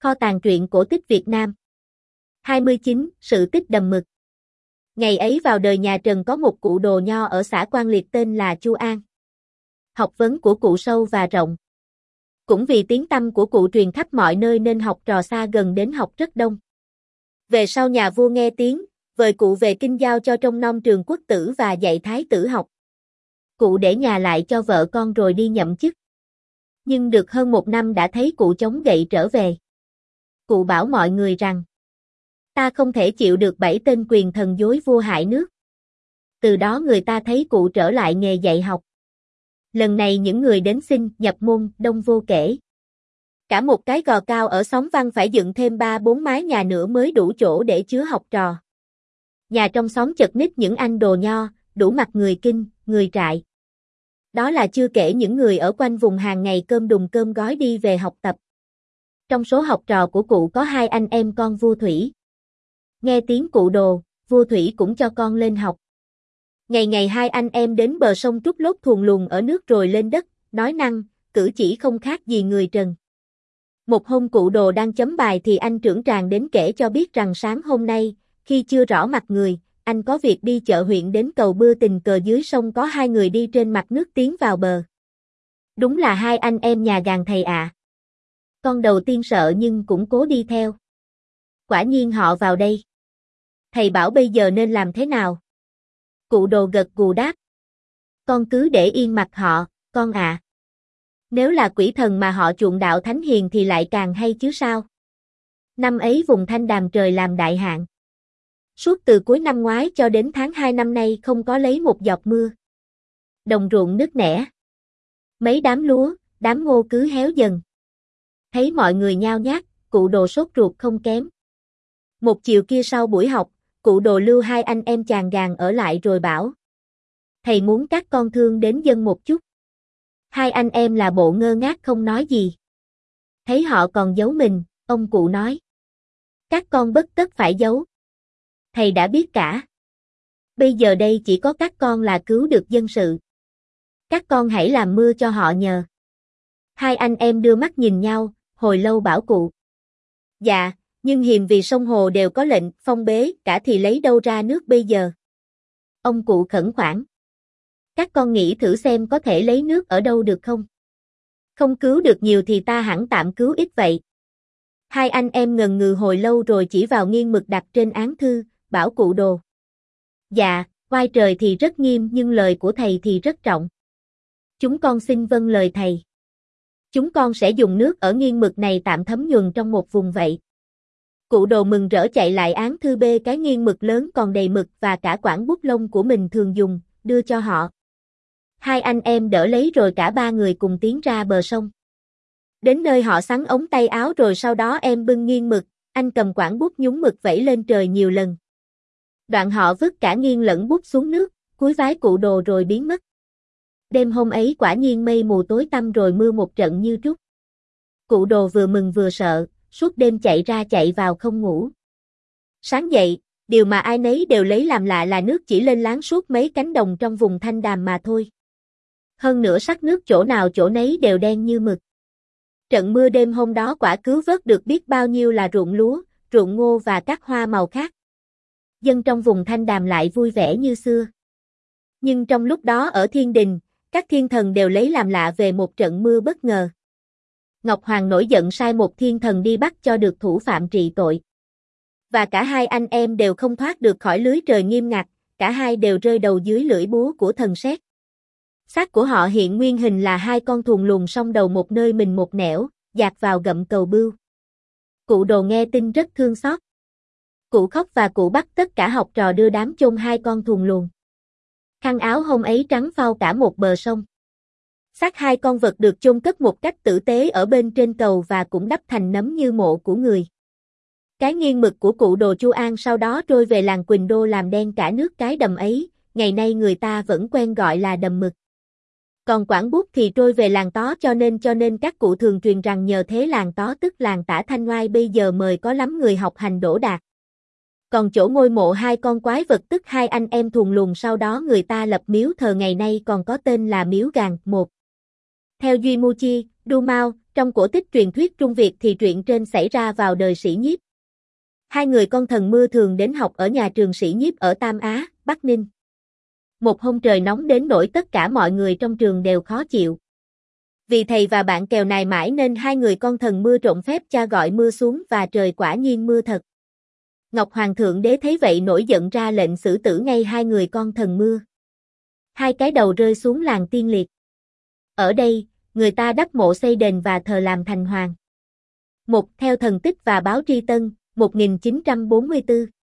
Kho tàng truyện cổ tích Việt Nam. 29. Sự tích đầm mực. Ngày ấy vào đời nhà Trần có một cụ đồ nho ở xã Quan Liệt tên là Chu An. Học vấn của cụ sâu và rộng. Cũng vì tiếng tăm của cụ truyền khắp mọi nơi nên học trò xa gần đến học rất đông. Về sau nhà vua nghe tiếng, vời cụ về kinh giao cho trông nom trường quốc tử và dạy thái tử học. Cụ để nhà lại cho vợ con rồi đi nhậm chức. Nhưng được hơn một năm đã thấy cụ chống gậy trở về. Cụ bảo mọi người rằng, ta không thể chịu được 7 tên quyền thần dối vua hại nước. Từ đó người ta thấy cụ trở lại nghề dạy học. Lần này những người đến xin nhập môn đông vô kể. Cả một cái gò cao ở xóm Văn phải dựng thêm 3-4 mái nhà nữa mới đủ chỗ để chứa học trò. Nhà trong xóm chật ních những anh đồ nho, đủ mặt người Kinh, người Trại. Đó là chưa kể những người ở quanh vùng hàng ngày cơm đùng cơm gói đi về học tập. Trong số học trò của cụ có 2 anh em con vua Thủy. Nghe tiếng cụ đồ, vua Thủy cũng cho con lên học. Ngày ngày 2 anh em đến bờ sông trút lốt thuần luồng ở nước rồi lên đất, nói năng, cử chỉ không khác gì người Trần. Một hôm cụ đồ đang chấm bài thì anh trưởng tràng đến kể cho biết rằng sáng hôm nay, khi chưa rõ mặt người, anh có việc đi chợ huyện đến cầu Bưa tình cờ dưới sông có 2 người đi trên mặt nước tiến vào bờ. Đúng là 2 anh em nhà gàn thầy ạ. Con đầu tiên sợ nhưng cũng cố đi theo. Quả nhiên họ vào đây. Thầy bảo bây giờ nên làm thế nào? Cụ đồ gật gù đáp. Con cứ để yên mặt họ, con ạ. Nếu là quỷ thần mà họ chuộng đạo thánh hiền thì lại càng hay chứ sao? Năm ấy vùng Thanh Đàm trời làm đại hạn. Suốt từ cuối năm ngoái cho đến tháng 2 năm nay không có lấy một giọt mưa. Đồng ruộng nứt nẻ. Mấy đám lúa, đám ngô cứ héo dần. Thấy mọi người nhao nhác, cụ đồ sốt ruột không kém. Một chiều kia sau buổi học, cụ đồ lưu 2 anh em chàng gàn ở lại rồi bảo. Thầy muốn các con thương đến dân một chút. 2 anh em là bộ ngơ ngác không nói gì. Thấy họ còn giấu mình, ông cụ nói. Các con bất tất phải giấu. Thầy đã biết cả. Bây giờ đây chỉ có các con là cứu được dân sự. Các con hãy làm mưa cho họ nhờ. 2 anh em đưa mắt nhìn nhau, hồi lâu bảo cụ. Dạ, nhưng hiềm vì sông hồ đều có lệnh phong bế cả thì lấy đâu ra nước bây giờ. Ông cụ khẩn khoản. Các con nghĩ thử xem có thể lấy nước ở đâu được không? Không cứu được nhiều thì ta hẳn tạm cứu ít vậy. 2 anh em ngần ngừ hồi lâu rồi chỉ vào nghiêng mực đặt trên án thư, bảo cụ đồ. Dạ, oai trời thì rất nghiêm nhưng lời của thầy thì rất trọng. Chúng con xin vâng lời thầy. Chúng con sẽ dùng nước ở nghiêng mực này tạm thấm nhuần trong một vùng vậy. Cụ đồ mừng rỡ chạy lại án thư bê cái nghiêng mực lớn còn đầy mực và cả quảng bút lông của mình thường dùng, đưa cho họ. 2 anh em đỡ lấy rồi cả 3 người cùng tiến ra bờ sông. Đến nơi họ xắn ống tay áo rồi sau đó em bưng nghiêng mực, anh cầm quảng bút nhúng mực vẩy lên trời nhiều lần. Đoạn họ vứt cả nghiêng lẫn bút xuống nước, cúi vái cụ đồ rồi biến mất. Đêm hôm ấy quả nhiên mây mù tối tăm rồi mưa một trận như trút. Cụ đồ vừa mừng vừa sợ, suốt đêm chạy ra chạy vào không ngủ. Sáng dậy, điều mà ai nấy đều lấy làm lạ là nước chỉ lên láng suốt mấy cánh đồng trong vùng Thanh Đàm mà thôi. Hơn nữa sắc nước chỗ nào chỗ nấy đều đen như mực. Trận mưa đêm hôm đó quả cứu vớt được biết bao nhiêu là ruộng lúa, ruộng ngô và các hoa màu khác. Dân trong vùng Thanh Đàm lại vui vẻ như xưa. Nhưng trong lúc đó ở thiên đình, các thiên thần đều lấy làm lạ về một trận mưa bất ngờ. Ngọc Hoàng nổi giận sai một thiên thần đi bắt cho được thủ phạm trị tội. Và cả 2 anh em đều không thoát được khỏi lưới trời nghiêm ngặt, cả hai đều rơi đầu dưới lưỡi búa của thần sét. Xác của họ hiện nguyên hình là 2 con thuồng luồng song đầu một nơi mình một nẻo, dạt vào gậm cầu bưu. Cụ đồ nghe tin rất thương xót. Cụ khóc và cụ bắt tất cả học trò đưa đám chôn 2 con thuồng luồng. Khăn áo hôm ấy trắng phau cả một bờ sông. Xác 2 con vật được chôn cất một cách tử tế ở bên trên cầu và cũng đắp thành nấm như mộ của người. Cái nghiêng mực của cụ đồ Chu An sau đó trôi về làng Quỳnh Đô làm đen cả nước cái đầm ấy, ngày nay người ta vẫn quen gọi là đầm mực. Còn quảng bút thì trôi về làng Tó cho nên các cụ thường truyền rằng nhờ thế làng Tó tức làng Tả Thanh Ngoai bây giờ mời có lắm người học hành đỗ đạt. Còn chỗ ngôi mộ 2 con quái vật tức 2 anh em thuồng luồng sau đó người ta lập miếu thờ ngày nay còn có tên là miếu Gàn 1. Theo Duy Mu Chi, Du Mao, Trong cổ tích truyền thuyết Trung Việt thì truyện trên xảy ra vào đời Sĩ Nhiếp. Hai người con thần mưa thường đến học ở nhà trường Sĩ Nhiếp ở Tam Á, Bắc Ninh. Một hôm trời nóng đến nỗi tất cả mọi người trong trường đều khó chịu. Vì thầy và bạn kèo nài mãi nên hai người con thần mưa trộn phép cha gọi mưa xuống và trời quả nhiên mưa thật. Ngọc Hoàng thượng đế thấy vậy nổi giận ra lệnh xử tử ngay hai người con thần mưa. Hai cái đầu rơi xuống làng Tiên Liệt. Ở đây, người ta đắp mộ xây đền và thờ làm thành hoàng. Một theo thần tích và báo tri tân, 1944.